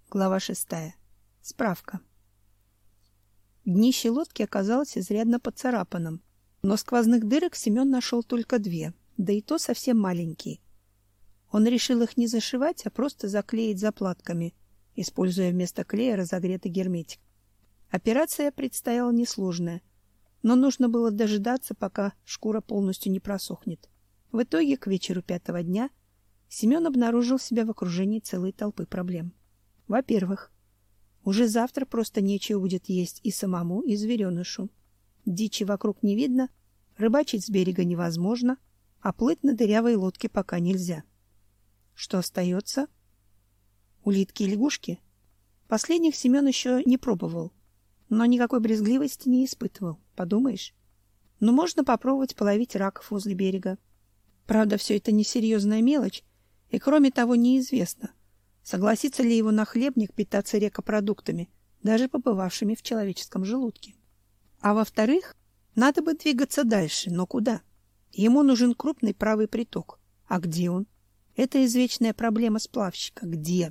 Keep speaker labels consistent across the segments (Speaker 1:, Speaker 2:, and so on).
Speaker 1: Глава 6. Справка. Днище лодки оказалось изрядно поцарапанным, но сквозных дырок Семен нашел только 2, да и то совсем маленькие. Он решил их не зашивать, а просто заклеить заплатками, используя вместо клея разогретый герметик. Операция предстояла несложная, но нужно было дожидаться, пока шкура полностью не просохнет. В итоге, к вечеру 5-го дня, Семен обнаружил себя в окружении целой толпы проблем. Во-первых, уже завтра просто нечего будет есть и самому, и зверенышу. Дичи вокруг не видно, рыбачить с берега невозможно, а плыть на дырявой лодке пока нельзя. Что остается? Улитки и лягушки? Последних Семен еще не пробовал, но никакой брезгливости не испытывал, подумаешь. Но можно попробовать половить раков возле берега. Правда, все это несерьезная мелочь, и кроме того неизвестно, согласится ли его нахлебник питаться рекопродуктами, даже побывавшими в человеческом желудке. А во-вторых, надо бы двигаться дальше, но куда? Ему нужен крупный правый приток. А где он? Это извечная проблема сплавщика. Где?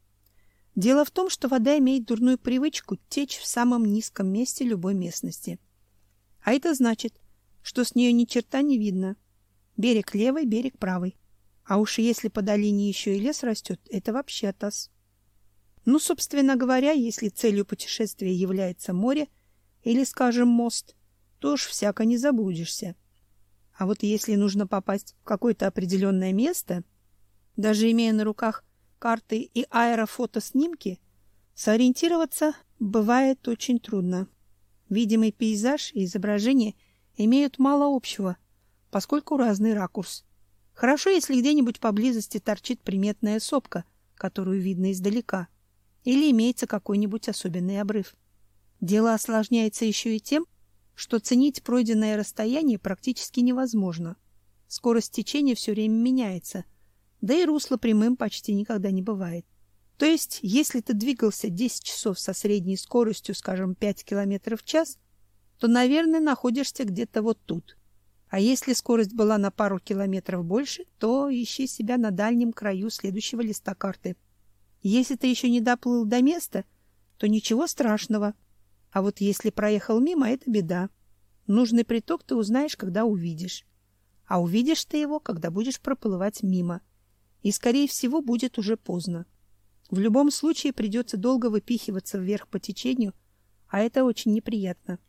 Speaker 1: Дело в том, что вода имеет дурную привычку течь в самом низком месте любой местности. А это значит, что с нее ни черта не видно. Берег левый, берег правый. А уж если по долине еще и лес растет, это вообще атас. Ну, собственно говоря, если целью путешествия является море или, скажем, мост, то уж всяко не заблудишься. А вот если нужно попасть в какое-то определенное место, даже имея на руках карты и аэрофотоснимки, сориентироваться бывает очень трудно. Видимый пейзаж и изображение имеют мало общего, поскольку разный ракурс. Хорошо, если где-нибудь поблизости торчит приметная сопка, которую видно издалека, или имеется какой-нибудь особенный обрыв. Дело осложняется еще и тем, что ценить пройденное расстояние практически невозможно. Скорость течения все время меняется, да и русло прямым почти никогда не бывает. То есть, если ты двигался 10 часов со средней скоростью, скажем, 5 км в час, то, наверное, находишься где-то вот тут. А если скорость была на пару километров больше, то ищи себя на дальнем краю следующего листа карты. Если ты еще не доплыл до места, то ничего страшного. А вот если проехал мимо, это беда. Нужный приток ты узнаешь, когда увидишь. А увидишь ты его, когда будешь проплывать мимо. И, скорее всего, будет уже поздно. В любом случае придется долго выпихиваться вверх по течению, а это очень неприятно.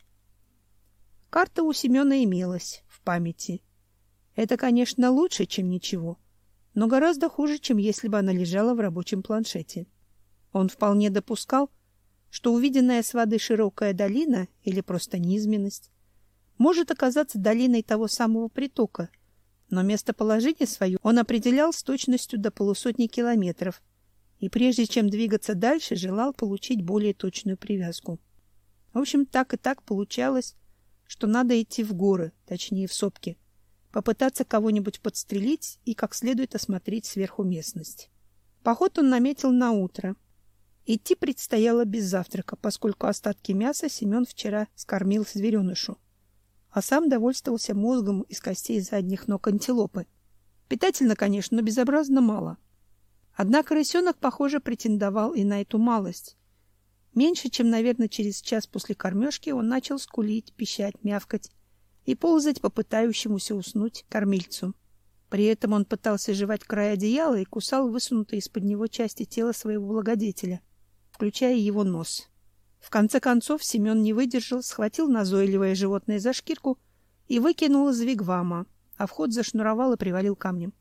Speaker 1: Карта у Семена имелась в памяти. Это, конечно, лучше, чем ничего, но гораздо хуже, чем если бы она лежала в рабочем планшете. Он вполне допускал, что увиденная с воды широкая долина или просто низменность может оказаться долиной того самого притока, но местоположение свое он определял с точностью до полусотни километров и прежде чем двигаться дальше, желал получить более точную привязку. В общем, так и так получалось, что надо идти в горы, точнее в сопки, попытаться кого-нибудь подстрелить и как следует осмотреть сверху местность. Поход он наметил на утро. Идти предстояло без завтрака, поскольку остатки мяса Семен вчера скормил зверенышу, а сам довольствовался мозгом из костей задних ног антилопы. Питательно, конечно, но безобразно мало. Однако рысенок, похоже, претендовал и на эту малость. Меньше чем, наверное, через час после кормежки он начал скулить, пищать, мявкать и ползать по пытающемуся уснуть кормильцу. При этом он пытался жевать край одеяла и кусал высунутые из-под него части тела своего благодетеля, включая его нос. В конце концов Семен не выдержал, схватил назойливое животное за шкирку и выкинул из вигвама, а вход зашнуровал и привалил камнем.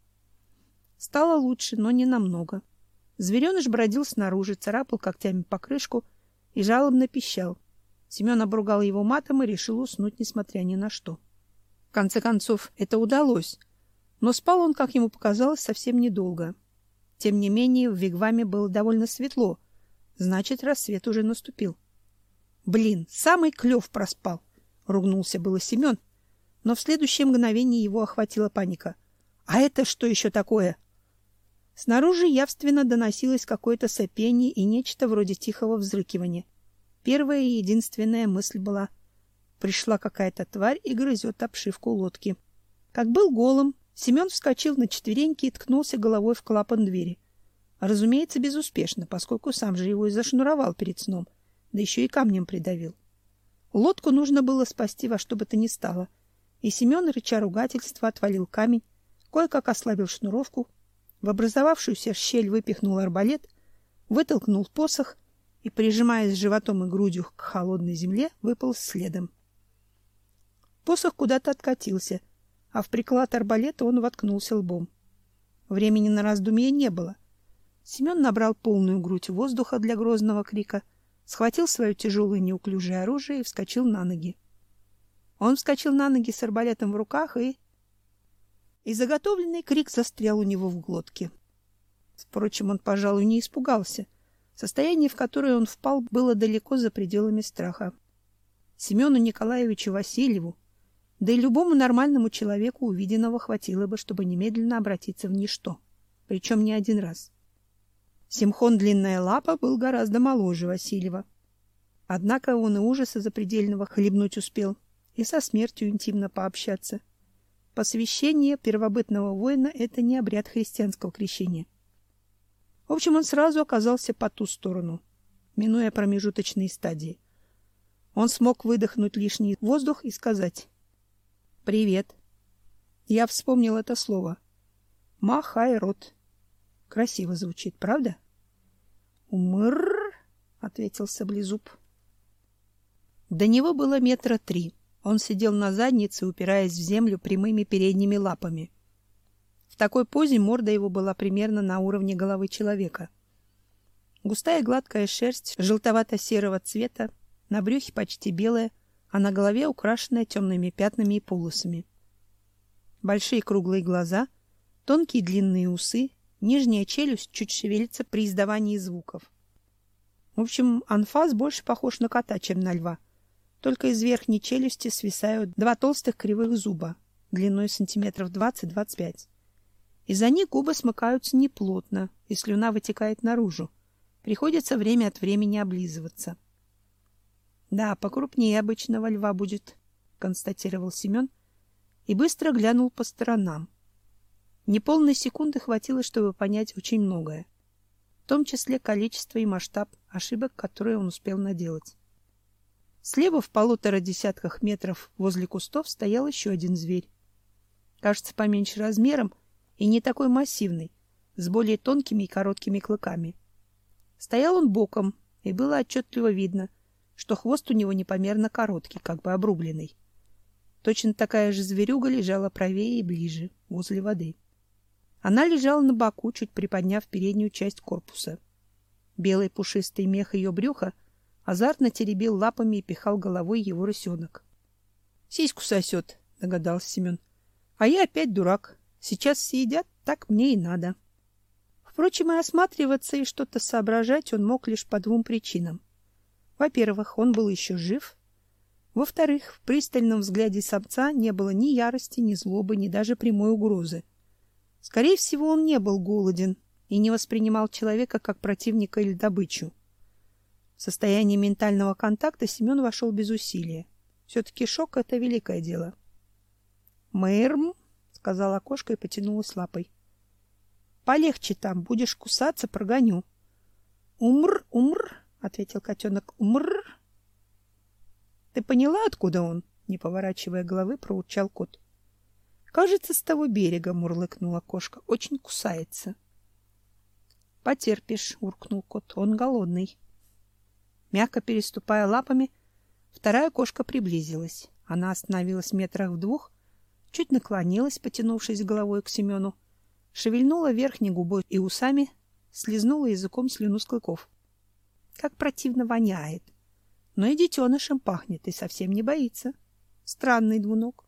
Speaker 1: Стало лучше, но не намного. Звереныш бродил снаружи, царапал когтями покрышку и жалобно пищал. Семен обругал его матом и решил уснуть, несмотря ни на что. В конце концов, это удалось, но спал он, как ему показалось, совсем недолго. Тем не менее, в вигваме было довольно светло, значит, рассвет уже наступил. «Блин, самый клев проспал!» — ругнулся было Семен, но в следующее мгновение его охватила паника. «А это что еще такое?» Снаружи явственно доносилось какое-то сопение и нечто вроде тихого взрыкивания. Первая и единственная мысль была: пришла какая-то тварь и грызет обшивку лодки. Как был голым, Семен вскочил на четвереньки и ткнулся головой в клапан двери. Разумеется, безуспешно, поскольку сам же его и зашнуровал перед сном, да еще и камнем придавил. Лодку нужно было спасти во что бы то ни стало, и Семен, рыча ругательства, отвалил камень, кое-как ослабил шнуровку, в образовавшуюся щель выпихнул арбалет, вытолкнул посох и, прижимаясь животом и грудью к холодной земле, выполз следом. Посох куда-то откатился, а в приклад арбалета он воткнулся лбом. Времени на раздумье не было. Семен набрал полную грудь воздуха для грозного крика, схватил свое тяжелое неуклюжее оружие и вскочил на ноги. Он вскочил на ноги с арбалетом в руках, и заготовленный крик застрял у него в глотке. Впрочем, он, пожалуй, не испугался. Состояние, в которое он впал, было далеко за пределами страха. Семену Николаевичу Васильеву, да и любому нормальному человеку увиденного хватило бы, чтобы немедленно обратиться в ничто, причем не один раз. Симхон Длинная Лапа был гораздо моложе Васильева. Однако он и ужаса запредельного хлебнуть успел, и со смертью интимно пообщаться. Посвящение первобытного воина — это не обряд христианского крещения. В общем, он сразу оказался по ту сторону, минуя промежуточные стадии. Он смог выдохнуть лишний воздух и сказать: «Привет». Я вспомнил это слово. Махайрот. Красиво звучит, правда? «Умр», — ответил Саблезуб. До него было 3 метра. Он сидел на заднице, упираясь в землю прямыми передними лапами. В такой позе морда его была примерно на уровне головы человека. Густая гладкая шерсть желтовато-серого цвета, на брюхе почти белая, а на голове украшенная темными пятнами и полосами. Большие круглые глаза, тонкие длинные усы, нижняя челюсть чуть шевелится при издавании звуков. В общем, анфас больше похож на кота, чем на льва. Только из верхней челюсти свисают 2 толстых кривых зуба, длиной сантиметров 20-25. Из-за них губы смыкаются неплотно, и слюна вытекает наружу. Приходится время от времени облизываться. «Да, покрупнее обычного льва будет», — констатировал Семен и быстро глянул по сторонам. Неполной секунды хватило, чтобы понять очень многое, в том числе количество и масштаб ошибок, которые он успел наделать. Слева в 1,5 десятках метров возле кустов стоял еще один зверь. Кажется, поменьше размером и не такой массивный, с более тонкими и короткими клыками. Стоял он боком, и было отчетливо видно, что хвост у него непомерно короткий, как бы обрубленный. Точно такая же зверюга лежала правее и ближе, возле воды. Она лежала на боку, чуть приподняв переднюю часть корпуса. Белый пушистый мех ее брюха азартно теребил лапами и пихал головой его рысенок. — Сиську сосет, — догадался Семен. — А я опять дурак. Сейчас все едят, так мне и надо. Впрочем, и осматриваться и что-то соображать он мог лишь по 2 причинам. Во-первых, он был еще жив. Во-вторых, в пристальном взгляде самца не было ни ярости, ни злобы, ни даже прямой угрозы. Скорее всего, он не был голоден и не воспринимал человека как противника или добычу. В состояние ментального контакта Семен вошел без усилия. Все-таки шок — это великое дело. «Мэрм», — сказала кошка и потянулась лапой. «Полегче там, будешь кусаться, прогоню». «Умр, умр», — ответил котенок. «Умр». «Ты поняла, откуда он?» — не поворачивая головы, проурчал кот. «Кажется, с того берега», — мурлыкнула кошка. «Очень кусается». «Потерпишь», — уркнул кот. «Он голодный». Мягко переступая лапами, вторая кошка приблизилась. Она остановилась в 2 метрах, чуть наклонилась, потянувшись головой к Семену, шевельнула верхней губой и усами, слизнула языком слюну с клыков. Как противно воняет. Но и детенышем пахнет, и совсем не боится. Странный двуног.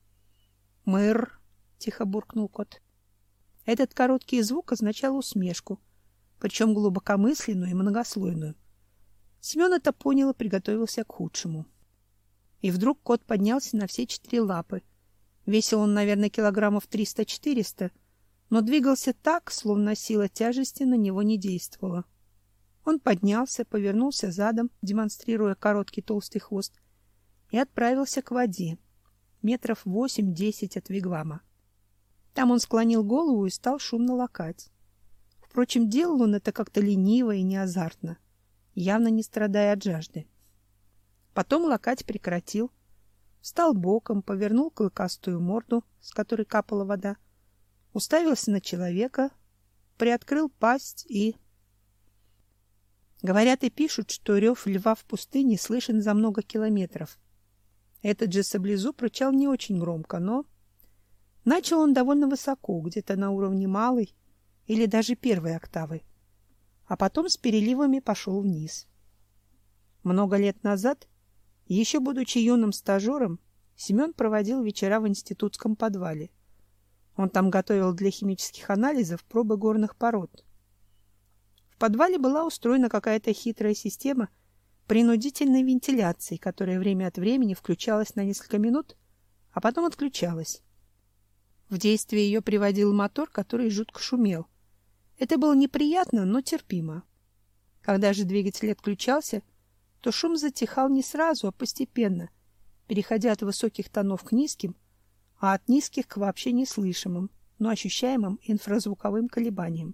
Speaker 1: «Мыр», — тихо буркнул кот. Этот короткий звук означал усмешку, причем глубокомысленную и многослойную. Семен это понял и приготовился к худшему. И вдруг кот поднялся на все 4 лапы. Весил он, наверное, килограммов 300-400, но двигался так, словно сила тяжести на него не действовала. Он поднялся, повернулся задом, демонстрируя короткий толстый хвост, и отправился к воде, 8-10 метров от вигвама. Там он склонил голову и стал шумно лакать. Впрочем, делал он это как-то лениво и неазартно, явно не страдая от жажды. Потом лакать прекратил, встал боком, повернул клыкастую морду, с которой капала вода, уставился на человека, приоткрыл пасть и... Говорят и пишут, что рев льва в пустыне слышен за много километров. Этот же саблезуб рычал не очень громко, но... Начал он довольно высоко, где-то на уровне малой или даже первой октавы, а потом с переливами пошел вниз. Много лет назад, еще будучи юным стажером, Семен проводил вечера в институтском подвале. Он там готовил для химических анализов пробы горных пород. В подвале была устроена какая-то хитрая система принудительной вентиляции, которая время от времени включалась на несколько минут, а потом отключалась. В действие ее приводил мотор, который жутко шумел. Это было неприятно, но терпимо. Когда же двигатель отключался, то шум затихал не сразу, а постепенно, переходя от высоких тонов к низким, а от низких к вообще неслышимым, но ощущаемым инфразвуковым колебаниям.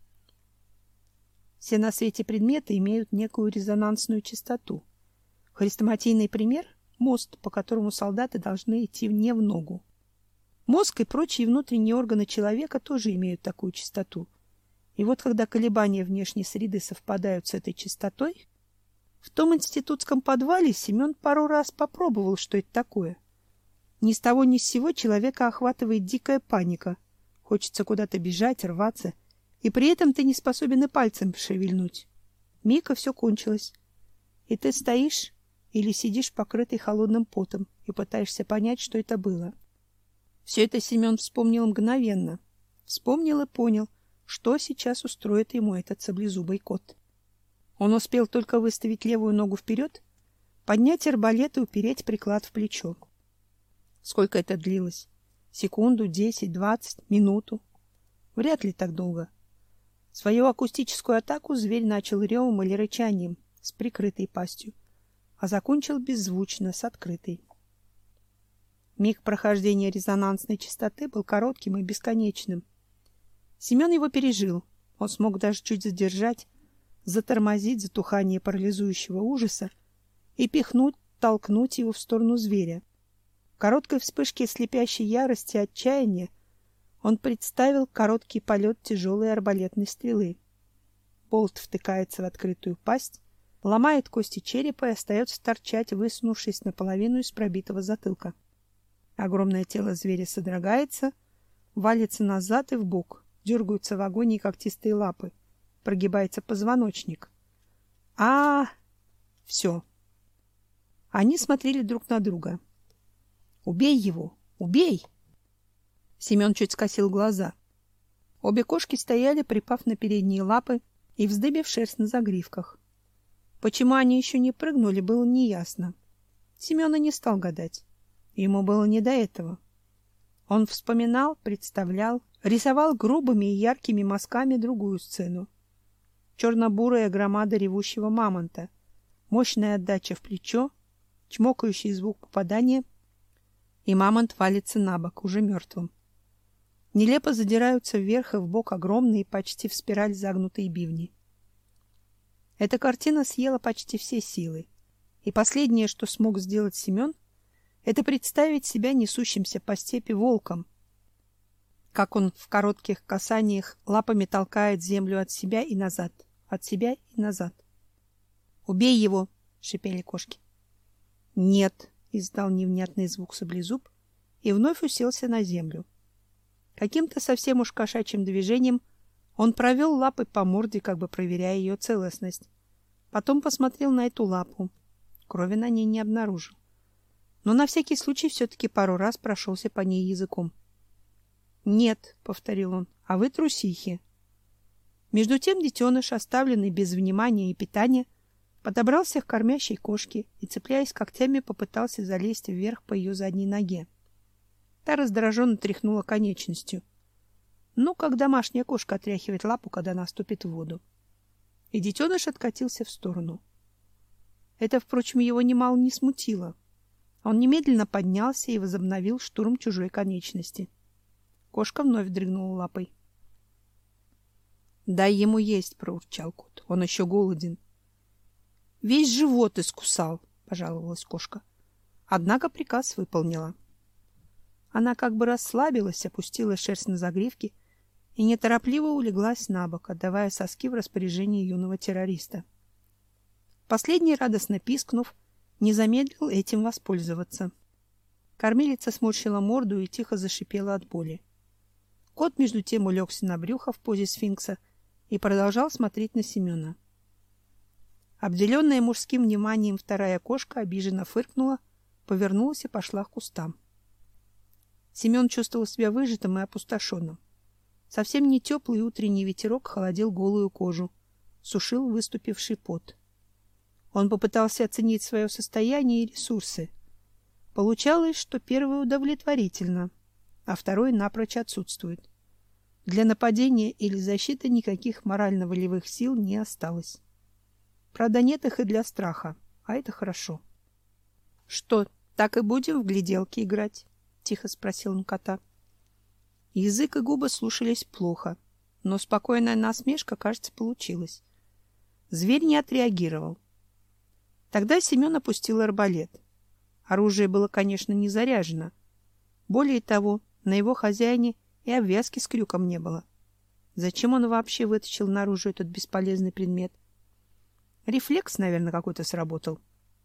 Speaker 1: Все на свете предметы имеют некую резонансную частоту. Хрестоматийный пример — мост, по которому солдаты должны идти не в ногу. Мозг и прочие внутренние органы человека тоже имеют такую частоту. И вот когда колебания внешней среды совпадают с этой частотой, в том институтском подвале Семен пару раз попробовал, что это такое. Ни с того ни с сего человека охватывает дикая паника. Хочется куда-то бежать, рваться, и при этом ты не способен и пальцем пошевельнуть. Миг, и все кончилось. И ты стоишь или сидишь покрытый холодным потом и пытаешься понять, что это было. Все это Семен вспомнил мгновенно. Вспомнил и понял, что сейчас устроит ему этот саблезубый кот. Он успел только выставить левую ногу вперед, поднять арбалет и упереть приклад в плечо. Сколько это длилось? Секунду, 10, 20, минуту? Вряд ли так долго. Свою акустическую атаку зверь начал ревом или рычанием с прикрытой пастью, а закончил беззвучно с открытой. Миг прохождения резонансной частоты был коротким и бесконечным. Семен его пережил. Он смог даже чуть задержать, затормозить затухание парализующего ужаса и пихнуть, толкнуть его в сторону зверя. В короткой вспышке слепящей ярости и отчаяния он представил короткий полет тяжелой арбалетной стрелы. Болт втыкается в открытую пасть, ломает кости черепа и остается торчать, высунувшись наполовину из пробитого затылка. Огромное тело зверя содрогается, валится назад и вбок, дергаются в агонии когтистые лапы, прогибается позвоночник. Все. Они смотрели друг на друга. «Убей его! Убей!» Семен чуть скосил глаза. Обе кошки стояли, припав на передние лапы и вздыбив шерсть на загривках. Почему они еще не прыгнули, было неясно. Семен и не стал гадать. Ему было не до этого. Он вспоминал, представлял, рисовал грубыми и яркими мазками другую сцену. Черно-бурая громада ревущего мамонта, мощная отдача в плечо, чмокающий звук попадания, и мамонт валится на бок, уже мертвым. Нелепо задираются вверх и вбок огромные, почти в спираль загнутые бивни. Эта картина съела почти все силы, и последнее, что смог сделать Семен, это представить себя несущимся по степи волком, как он в коротких касаниях лапами толкает землю от себя и назад, от себя и назад. «Убей его!» — шипели кошки. «Нет!» — издал невнятный звук саблезуб и вновь уселся на землю. Каким-то совсем уж кошачьим движением он провел лапой по морде, как бы проверяя ее целостность. Потом посмотрел на эту лапу. Крови на ней не обнаружил. Но на всякий случай все-таки пару раз прошелся по ней языком. «Нет», — повторил он, — «а вы трусихи». Между тем детеныш, оставленный без внимания и питания, подобрался к кормящей кошке и, цепляясь когтями, попытался залезть вверх по ее задней ноге. Та раздраженно тряхнула конечностью. Ну, как домашняя кошка отряхивает лапу, когда наступит в воду. И детеныш откатился в сторону. Это, впрочем, его немало не смутило. Он немедленно поднялся и возобновил штурм чужой конечности. Кошка вновь дрыгнула лапой. Дай ему есть, проурчал кот. Он еще голоден. Весь живот искусал, пожаловалась кошка. Однако приказ выполнила. Она как бы расслабилась, опустила шерсть на загривки и неторопливо улеглась на бок, отдавая соски в распоряжение юного террориста. Последний, радостно пискнув, не замедлил этим воспользоваться. Кормилица сморщила морду и тихо зашипела от боли. Кот между тем улегся на брюхо в позе сфинкса и продолжал смотреть на Семена. Обделенная мужским вниманием вторая кошка обиженно фыркнула, повернулась и пошла к кустам. Семен чувствовал себя выжатым и опустошенным. Совсем не теплый утренний ветерок холодил голую кожу, сушил выступивший пот. Он попытался оценить свое состояние и ресурсы. Получалось, что первое удовлетворительно, а второе напрочь отсутствует. Для нападения или защиты никаких морально-волевых сил не осталось. Правда, нет их и для страха, а это хорошо. — Что, так и будем в гляделки играть? — тихо спросил он кота. Язык и губы слушались плохо, но спокойная насмешка, кажется, получилась. Зверь не отреагировал. Тогда Семен опустил арбалет. Оружие было, конечно, не заряжено. Более того, на его хозяине и обвязки с крюком не было. Зачем он вообще вытащил наружу этот бесполезный предмет? Рефлекс, наверное, какой-то сработал.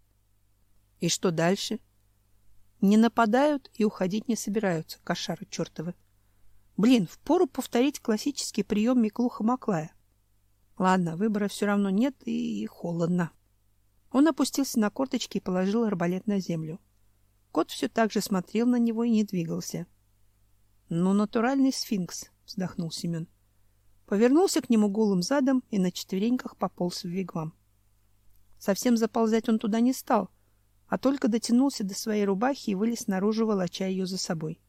Speaker 1: И что дальше? Не нападают и уходить не собираются, кошары чертовы. Блин, впору повторить классический прием Миклуха-Маклая. Ладно, выбора все равно нет и холодно. Он опустился на корточки и положил арбалет на землю. Кот все так же смотрел на него и не двигался. — Ну, натуральный сфинкс, — вздохнул Семен. Повернулся к нему голым задом и на четвереньках пополз в вигвам. Совсем заползать он туда не стал, а только дотянулся до своей рубахи и вылез наружу, волоча ее за собой.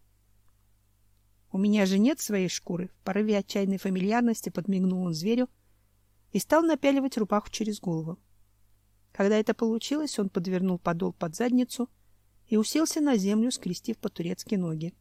Speaker 1: — У меня же нет своей шкуры, — в порыве отчаянной фамильярности подмигнул он зверю и стал напяливать рубаху через голову. Когда это получилось, он подвернул подол под задницу и уселся на землю, скрестив по-турецки ноги.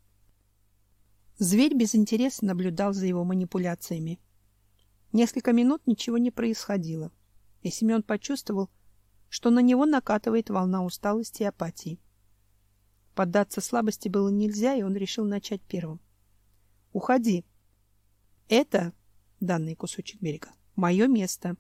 Speaker 1: Зверь без интереса наблюдал за его манипуляциями. Несколько минут ничего не происходило, и Семен почувствовал, что на него накатывает волна усталости и апатии. Поддаться слабости было нельзя, и он решил начать первым. — Уходи. Это, данный кусочек берега, мое место.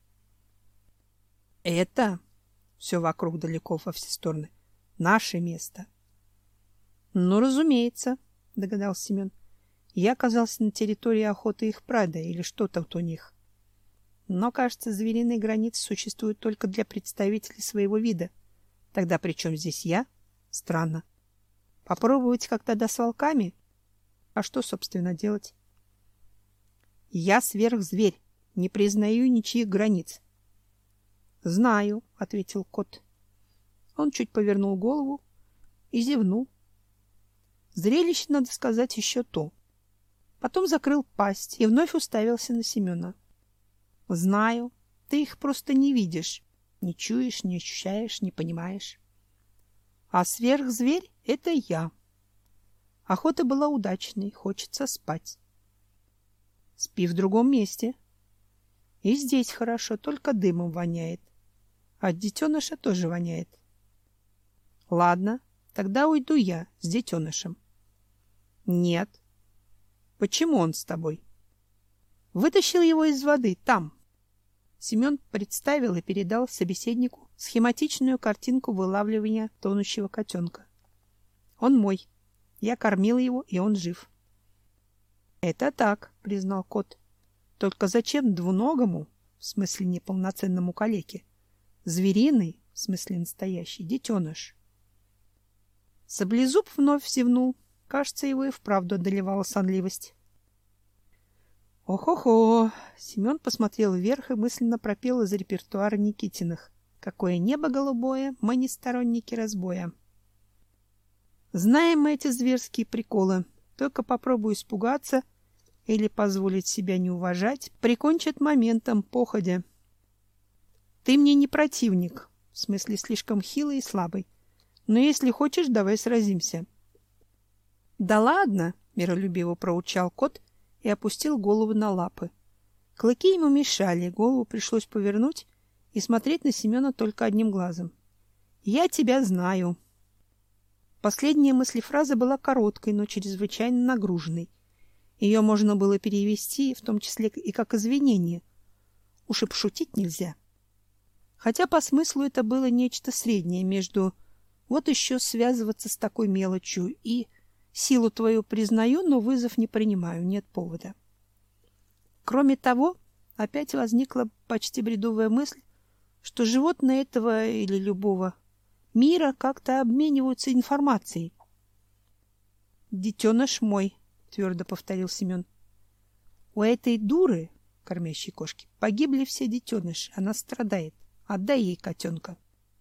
Speaker 1: Это, все вокруг далеко во все стороны, наше место. — Ну, разумеется, — догадался Семен. Я оказался на территории охоты их прада или что-то вот у них. Но, кажется, звериные границы существуют только для представителей своего вида. Тогда при чем здесь я? Странно. Попробовать как тогда с волками? А что, собственно, делать? Я сверхзверь, не признаю ничьих границ. Знаю, — ответил кот. Он чуть повернул голову и зевнул. Зрелище, надо сказать, еще то. Потом закрыл пасть и вновь уставился на Семена. — Знаю, ты их просто не видишь, не чуешь, не ощущаешь, не понимаешь. А сверхзверь — это я. Охота была удачной, хочется спать. Спи в другом месте. И здесь хорошо, только дымом воняет. От детеныша тоже воняет. Ладно, тогда уйду я с детенышем. Нет. Почему он с тобой? Вытащил его из воды, там. Семен представил и передал собеседнику схематичную картинку вылавливания тонущего котенка. Он мой. Я кормил его, и он жив. Это так, признал кот. Только зачем двуногому, в смысле неполноценному калеке, звериный, в смысле настоящий, детеныш? Саблезуб вновь зевнул. Кажется, его и вправду одолевала сонливость. Ох-охо! Семен посмотрел вверх и мысленно пропел из репертуара Никитиных. Какое небо голубое, мы не сторонники разбоя. Знаем мы эти зверские приколы. Только попробуй испугаться или позволить себя не уважать, прикончат моментом, походя. Ты мне не противник, в смысле слишком хилый и слабый. Но если хочешь, давай сразимся. — Да ладно, — миролюбиво проурчал кот и опустил голову на лапы. Клыки ему мешали, голову пришлось повернуть и смотреть на Семена только одним глазом. «Я тебя знаю». Последняя мыслефраза была короткой, но чрезвычайно нагруженной. Ее можно было перевести, в том числе и как извинение. Уж и пошутить нельзя. Хотя по смыслу это было нечто среднее между «вот еще связываться с такой мелочью» и «силу твою признаю, но вызов не принимаю, нет повода». Кроме того, опять возникла почти бредовая мысль, что животные этого или любого мира как-то обмениваются информацией. «Детеныш мой», — твердо повторил Семен. «У этой дуры, кормящей кошки, погибли все детеныши. Она страдает. Отдай ей котенка».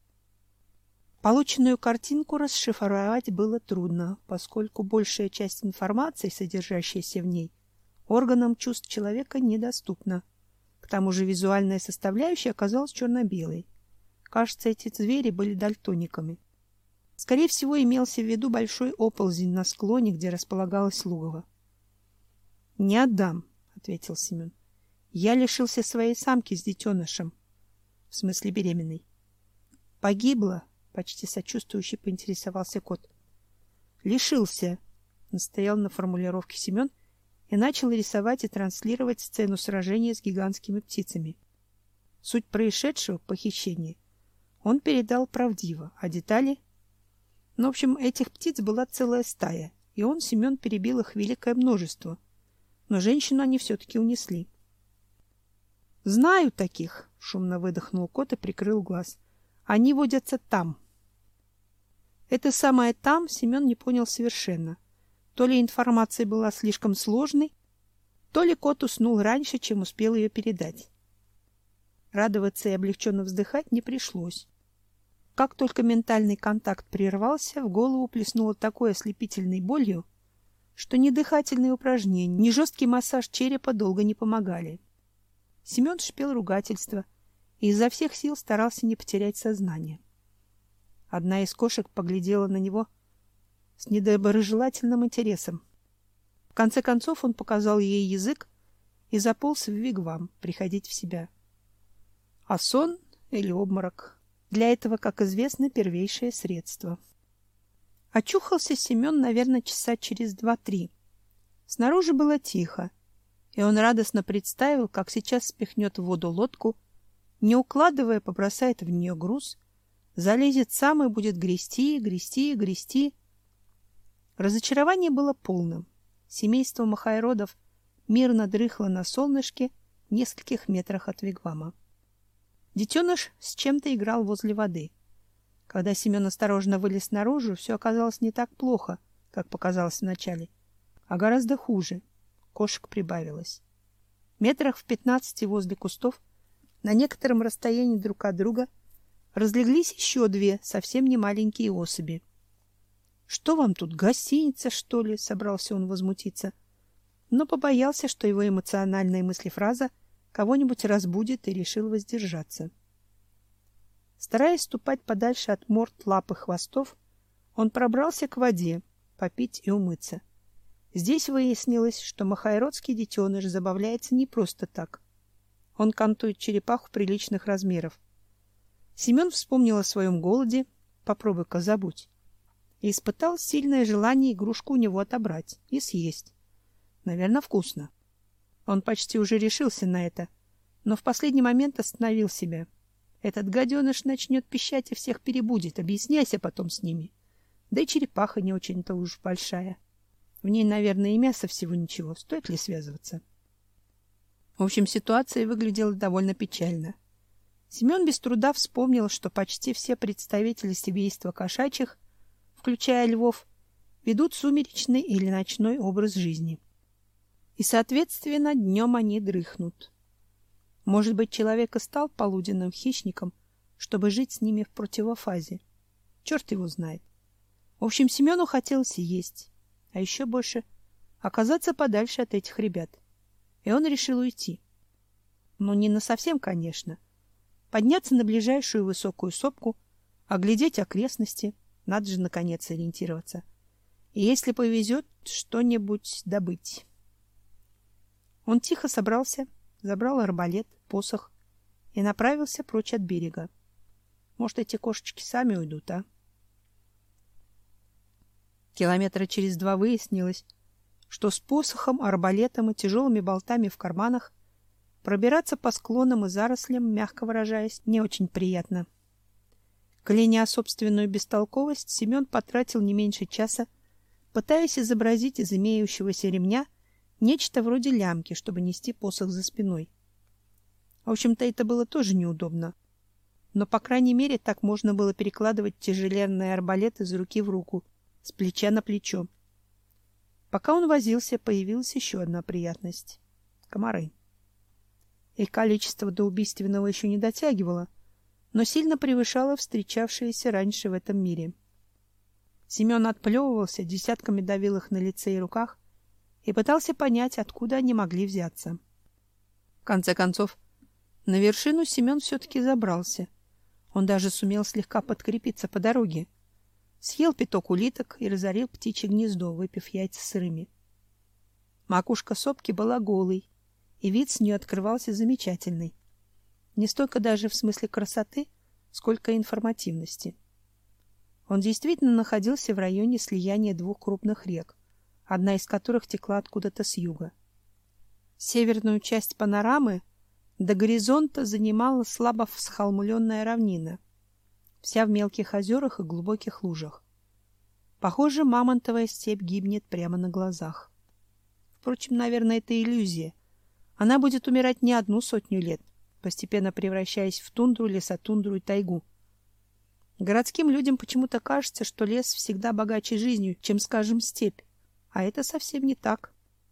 Speaker 1: Полученную картинку расшифровать было трудно, поскольку большая часть информации, содержащаяся в ней, органам чувств человека недоступна. К тому же визуальная составляющая оказалась черно-белой. Кажется, эти звери были дальтониками. Скорее всего, имелся в виду большой оползень на склоне, где располагалось логово. «Не отдам», — ответил Семен. «Я лишился своей самки с детенышем». «В смысле беременной». «Погибла?» — почти сочувствующе поинтересовался кот. «Лишился», — настоял на формулировке Семен и начал рисовать и транслировать сцену сражения с гигантскими птицами. Суть происшедшего — похищения — он передал правдиво, а детали... Ну, в общем, этих птиц была целая стая, и он, Семен, перебил их великое множество. Но женщину они все-таки унесли. «Знаю таких», — шумно выдохнул кот и прикрыл глаз. «Они водятся там». Это самое «там» Семен не понял совершенно. То ли информация была слишком сложной, то ли кот уснул раньше, чем успел ее передать. Радоваться и облегченно вздыхать не пришлось. Как только ментальный контакт прервался, в голову плеснуло такой ослепительной болью, что ни дыхательные упражнения, ни жесткий массаж черепа долго не помогали. Семен шипел ругательства и изо всех сил старался не потерять сознание. Одна из кошек поглядела на него с недоброжелательным интересом. В конце концов он показал ей язык и заполз в вигвам приходить в себя. А сон или обморок — для этого, как известно, первейшее средство. Очухался Семен, наверное, часа через 2-3. Снаружи было тихо, и он радостно представил, как сейчас спихнет в воду лодку, не укладывая, побросает в нее груз, залезет сам и будет грести, грести, грести. Разочарование было полным. Семейство махайродов мирно дрыхло на солнышке в нескольких метрах от вигвама. Детеныш с чем-то играл возле воды. Когда Семен осторожно вылез наружу, все оказалось не так плохо, как показалось вначале, а гораздо хуже. Кошек прибавилось. Метрах в 15 возле кустов, на некотором расстоянии друг от друга, разлеглись еще две совсем не маленькие особи. «Что вам тут, гостиница, что ли?» — собрался он возмутиться, но побоялся, что его эмоциональная мыслефраза кого-нибудь разбудит, и решил воздержаться. Стараясь ступать подальше от морд, лап и хвостов, он пробрался к воде, попить и умыться. Здесь выяснилось, что махайродский детеныш забавляется не просто так. Он кантует черепаху приличных размеров. Семен вспомнил о своем голоде, попробуй-ка забудь, и испытал сильное желание игрушку у него отобрать и съесть. Наверное, вкусно. Он почти уже решился на это, но в последний момент остановил себя. Этот гаденыш начнет пищать и всех перебудет, объясняйся потом с ними. Да и черепаха не очень-то уж большая. В ней, наверное, и мяса всего ничего, стоит ли связываться? В общем, ситуация выглядела довольно печально. Семен без труда вспомнил, что почти все представители семейства кошачьих, включая львов, ведут сумеречный или ночной образ жизни. И, соответственно, днем они дрыхнут. Может быть, человек и стал полуденным хищником, чтобы жить с ними в противофазе. Черт его знает. В общем, Семену хотелось есть, а еще больше оказаться подальше от этих ребят. И он решил уйти. Но не насовсем, конечно. Подняться на ближайшую высокую сопку, оглядеть окрестности, надо же, наконец, ориентироваться. И, если повезет, что-нибудь добыть. Он тихо собрался забрал арбалет, посох и направился прочь от берега. Может, эти кошечки сами уйдут, а? Километра через 2 выяснилось, что с посохом, арбалетом и тяжелыми болтами в карманах пробираться по склонам и зарослям, мягко выражаясь, не очень приятно. Кляня собственную бестолковость, Семен потратил не меньше часа, пытаясь изобразить из имеющегося ремня нечто вроде лямки, чтобы нести посох за спиной. В общем-то, это было тоже неудобно. Но, по крайней мере, так можно было перекладывать тяжеленный арбалет из руки в руку, с плеча на плечо. Пока он возился, появилась еще одна приятность — комары. Их количество до убийственного еще не дотягивало, но сильно превышало встречавшиеся раньше в этом мире. Семен отплевывался, десятками давил их на лице и руках и пытался понять, откуда они могли взяться. В конце концов, на вершину Семен все-таки забрался. Он даже сумел слегка подкрепиться по дороге. Съел пяток улиток и разорил птичье гнездо, выпив яйца сырыми. Макушка сопки была голой, и вид с нее открывался замечательный. Не столько даже в смысле красоты, сколько информативности. Он действительно находился в районе слияния двух крупных рек, одна из которых текла откуда-то с юга. Северную часть панорамы до горизонта занимала слабо всхолмленная равнина, вся в мелких озерах и глубоких лужах. Похоже, мамонтовая степь гибнет прямо на глазах. Впрочем, наверное, это иллюзия. Она будет умирать не 100 лет, постепенно превращаясь в тундру, лесотундру и тайгу. Городским людям почему-то кажется, что лес всегда богаче жизнью, чем, скажем, степь. А это совсем не так.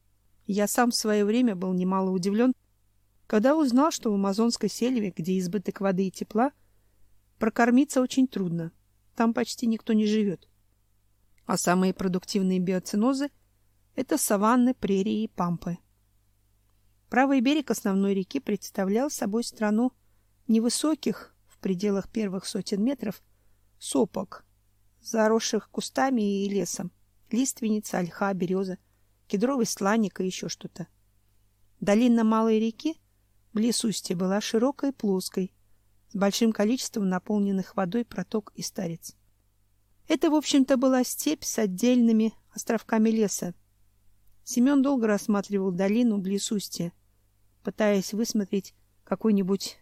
Speaker 1: Я сам в свое время был немало удивлен, когда узнал, что в амазонской сельве, где избыток воды и тепла, прокормиться очень трудно. Там почти никто не живет. А самые продуктивные биоценозы — это саванны, прерии и пампы. Правый берег основной реки представлял собой страну невысоких, в пределах первых сотен метров, сопок, заросших кустами и лесом, лиственница, ольха, береза, кедровый сланник и еще что-то. Долина малой реки близ устья была широкой и плоской, с большим количеством наполненных водой проток и стариц. Это, в общем-то, была степь с отдельными островками леса. Семен долго рассматривал долину близ устья, пытаясь высмотреть какой-нибудь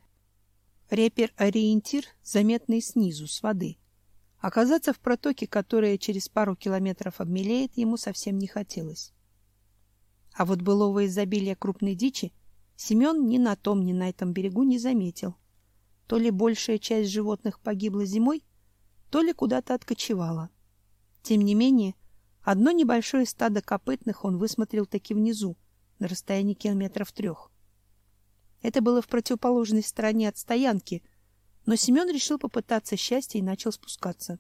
Speaker 1: репер-ориентир, заметный снизу, с воды. Оказаться в протоке, которая через пару километров обмелеет, ему совсем не хотелось. А вот былого изобилия крупной дичи Семен ни на том, ни на этом берегу не заметил. То ли большая часть животных погибла зимой, то ли куда-то откочевала. Тем не менее, одно небольшое стадо копытных он высмотрел таки внизу, на расстоянии 3 километров. Это было в противоположной стороне от стоянки, но Семен решил попытаться счастья и начал спускаться.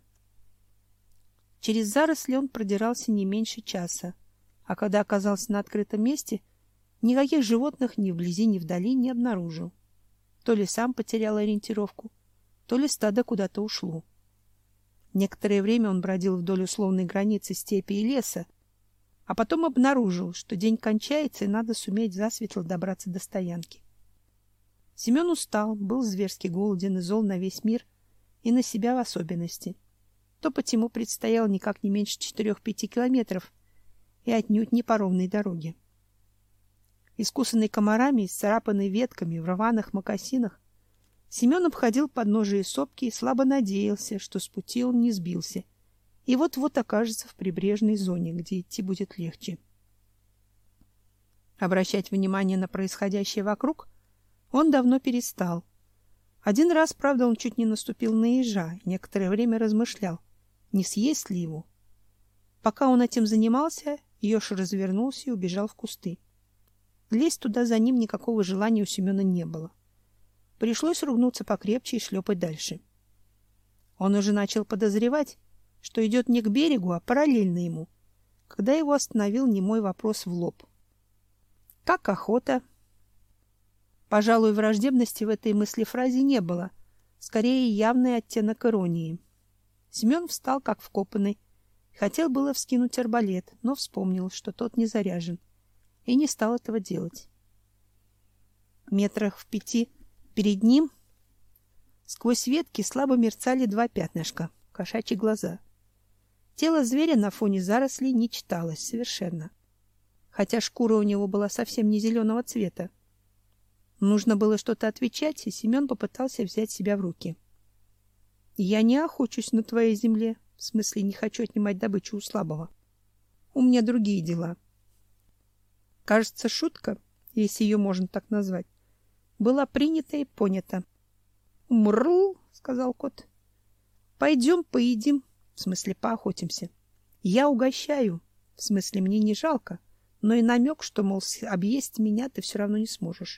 Speaker 1: Через заросли он продирался не меньше часа, а когда оказался на открытом месте, никаких животных ни вблизи, ни вдали не обнаружил. То ли сам потерял ориентировку, то ли стадо куда-то ушло. Некоторое время он бродил вдоль условной границы степи и леса, а потом обнаружил, что день кончается и надо суметь засветло добраться до стоянки. Семен устал, был зверски голоден и зол на весь мир и на себя в особенности. Топать ему предстояло никак не меньше 4-5 километров и отнюдь не по ровной дороге. Искусанный комарами, исцарапанный ветками, в рваных мокасинах, Семен обходил подножие сопки и слабо надеялся, что с пути он не сбился, и вот-вот окажется в прибрежной зоне, где идти будет легче. Обращать внимание на происходящее вокруг он давно перестал. Один раз, правда, он чуть не наступил на ежа и некоторое время размышлял, не съесть ли его. Пока он этим занимался, еж развернулся и убежал в кусты. Лезть туда за ним никакого желания у Семена не было. Пришлось ругнуться покрепче и шлепать дальше. Он уже начал подозревать, что идет не к берегу, а параллельно ему, когда его остановил немой вопрос в лоб. «Как охота?» Пожалуй, враждебности в этой мыслефразе не было, скорее явный оттенок иронии. Семен встал как вкопанный, хотел было вскинуть арбалет, но вспомнил, что тот не заряжен, и не стал этого делать. Метрах в 5 перед ним сквозь ветки слабо мерцали два пятнышка, кошачьи глаза. Тело зверя на фоне зарослей не читалось совершенно, хотя шкура у него была совсем не зеленого цвета. Нужно было что-то отвечать, и Семен попытался взять себя в руки. Я не охочусь на твоей земле, в смысле не хочу отнимать добычу у слабого. У меня другие дела. Кажется, шутка, если ее можно так назвать, была принята и понята. «Мру!» — сказал кот. «Пойдем поедим, в смысле поохотимся. Я угощаю, в смысле мне не жалко, но и намек, что, мол, объесть меня ты все равно не сможешь».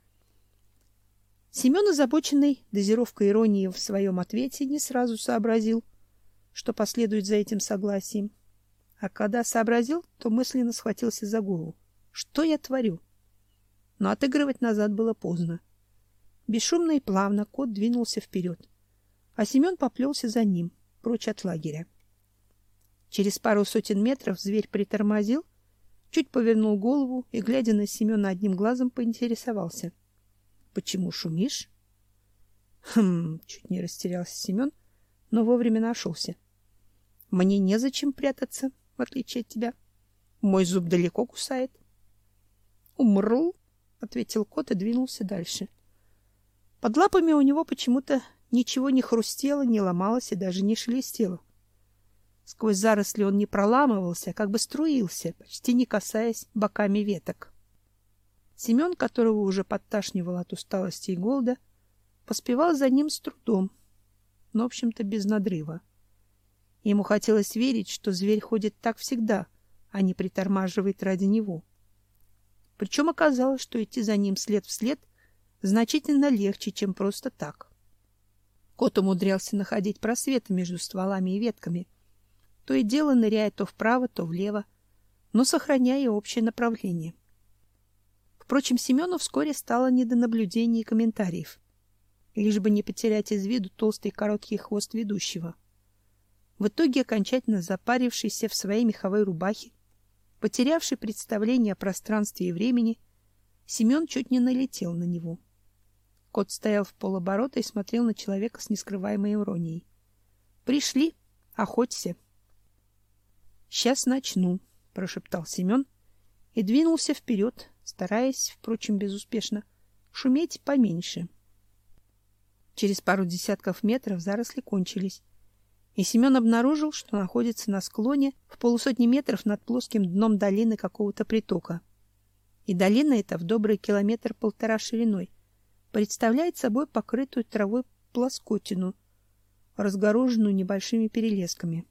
Speaker 1: Семен, озабоченный дозировкой иронии в своем ответе, не сразу сообразил, что последует за этим согласием. А когда сообразил, то мысленно схватился за голову. Что я творю? Но отыгрывать назад было поздно. Бесшумно и плавно кот двинулся вперед, а Семен поплелся за ним, прочь от лагеря. Через пару сотен метров зверь притормозил, чуть повернул голову и, глядя на Семена одним глазом, поинтересовался. — Почему шумишь? — чуть не растерялся Семен, но вовремя нашелся. — Мне незачем прятаться, в отличие от тебя. Мой зуб далеко кусает. — Умру, — ответил кот и двинулся дальше. Под лапами у него почему-то ничего не хрустело, не ломалось и даже не шелестело. Сквозь заросли он не проламывался, а как бы струился, почти не касаясь боками веток. Семен, которого уже подташнивало от усталости и голода, поспевал за ним с трудом, но, в общем-то, без надрыва. Ему хотелось верить, что зверь ходит так всегда, а не притормаживает ради него. Причем оказалось, что идти за ним след в след значительно легче, чем просто так. Кот умудрялся находить просветы между стволами и ветками, то и дело ныряя то вправо, то влево, но сохраняя общее направление. Впрочем, Семену вскоре стало не до наблюдений и комментариев, лишь бы не потерять из виду толстый короткий хвост ведущего. В итоге, окончательно запарившийся в своей меховой рубахе, потерявший представление о пространстве и времени, Семен чуть не налетел на него. Кот стоял в полоборота и смотрел на человека с нескрываемой иронией. «Пришли, охоться!» «Сейчас начну», — прошептал Семен и двинулся вперед, стараясь, впрочем, безуспешно, шуметь поменьше. Через пару десятков метров заросли кончились, и Семен обнаружил, что находится на склоне в полусотни метров над плоским дном долины какого-то притока. И долина эта в добрый 1,5 километра шириной представляет собой покрытую травой плоскотину, разгороженную небольшими перелесками.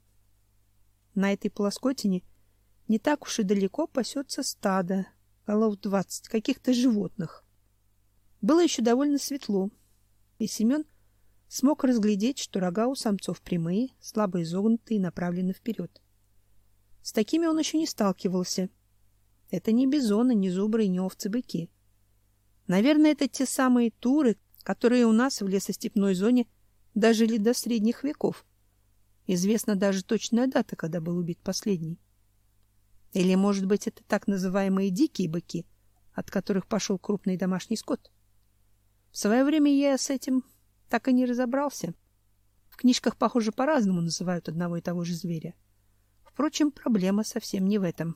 Speaker 1: На этой плоскотине не так уж и далеко пасется стадо, голов 20, каких-то животных. Было еще довольно светло, и Семен смог разглядеть, что рога у самцов прямые, слабо изогнутые и направлены вперед. С такими он еще не сталкивался. Это не бизоны, не зубры и не овцы-быки. Наверное, это те самые туры, которые у нас в лесостепной зоне дожили до средних веков. Известна даже точная дата, когда был убит последний. Или, может быть, это так называемые дикие быки, от которых пошел крупный домашний скот. В свое время я с этим так и не разобрался. В книжках, похоже, по-разному называют одного и того же зверя. Впрочем, проблема совсем не в этом.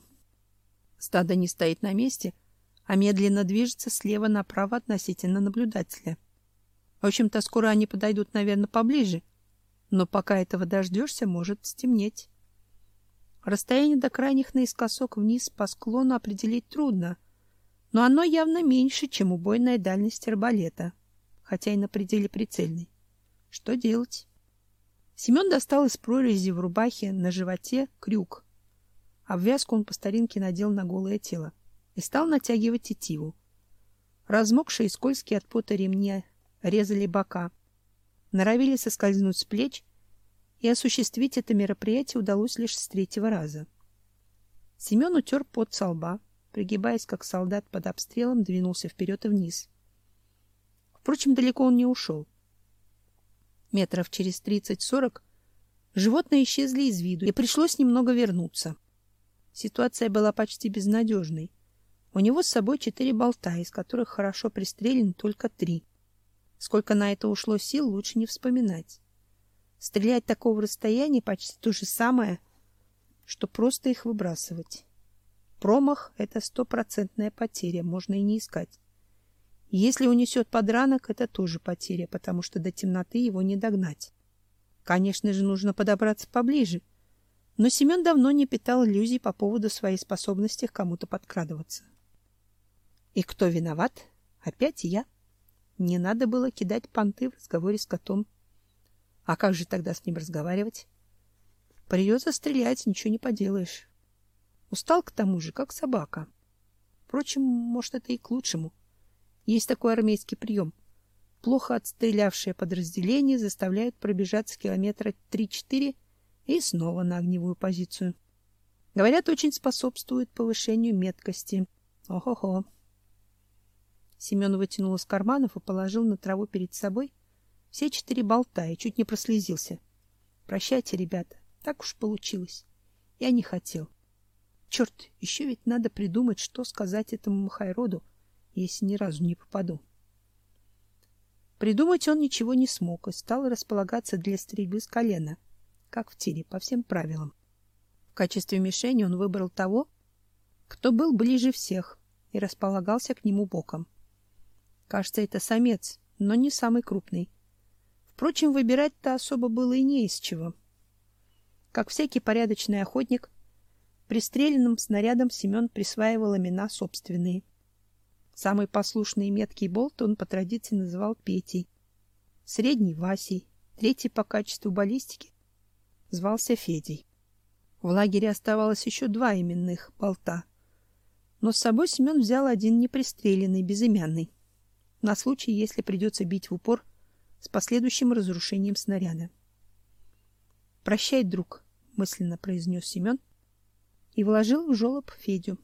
Speaker 1: Стадо не стоит на месте, а медленно движется слева направо относительно наблюдателя. В общем-то, скоро они подойдут, наверное, поближе, но пока этого дождешься, может стемнеть. Расстояние до крайних наискосок вниз по склону определить трудно, но оно явно меньше, чем убойная дальность арбалета, хотя и на пределе прицельной. Что делать? Семен достал из прорези в рубахе на животе крюк. Обвязку он по старинке надел на голое тело и стал натягивать тетиву. Размокшие и скользкие от пота ремни резали бока, норовили соскользнуть с плеч, и осуществить это мероприятие удалось лишь с 3-го раза. Семен утер пот со лба, пригибаясь, как солдат под обстрелом, двинулся вперед и вниз. Впрочем, далеко он не ушел. Метров через 30-40 животные исчезли из виду, и пришлось немного вернуться. Ситуация была почти безнадежной. У него с собой 4 болта, из которых хорошо пристреляны только 3. Сколько на это ушло сил, лучше не вспоминать. Стрелять такого расстояния почти то же самое, что просто их выбрасывать. Промах — это 100% потеря, можно и не искать. Если унесет подранок, это тоже потеря, потому что до темноты его не догнать. Конечно же, нужно подобраться поближе, но Семен давно не питал иллюзий по поводу своей способности к кому-то подкрадываться. И кто виноват? Опять я. Не надо было кидать понты в разговоре с котом. А как же тогда с ним разговаривать? Придется стрелять, ничего не поделаешь. Устал к тому же, как собака. Впрочем, может, это и к лучшему. Есть такой армейский прием. Плохо отстрелявшее подразделение заставляют пробежаться километра 3-4 и снова на огневую позицию. Говорят, очень способствует повышению меткости. Ох-охо. Семен вытянул из карманов и положил на траву перед собой все 4 болта и чуть не прослезился. Прощайте, ребята, так уж получилось. Я не хотел. Черт, еще ведь надо придумать, что сказать этому Махайроду, если ни разу не попаду. Придумать он ничего не смог и стал располагаться для стрельбы с колена, как в тире, по всем правилам. В качестве мишени он выбрал того, кто был ближе всех, и располагался к нему боком. Кажется, это самец, но не самый крупный. Впрочем, выбирать-то особо было и не из чего. Как всякий порядочный охотник, пристреленным снарядом Семен присваивал имена собственные. Самый послушный и меткий болт он по традиции называл Петей, средний — Васей, третий по качеству баллистики звался Федей. В лагере оставалось еще 2 именных болта, но с собой Семен взял один непристреленный, безымянный, на случай, если придется бить в упор с последующим разрушением снаряда. «Прощай, друг», — мысленно произнес Семен и вложил в жолоб Федю.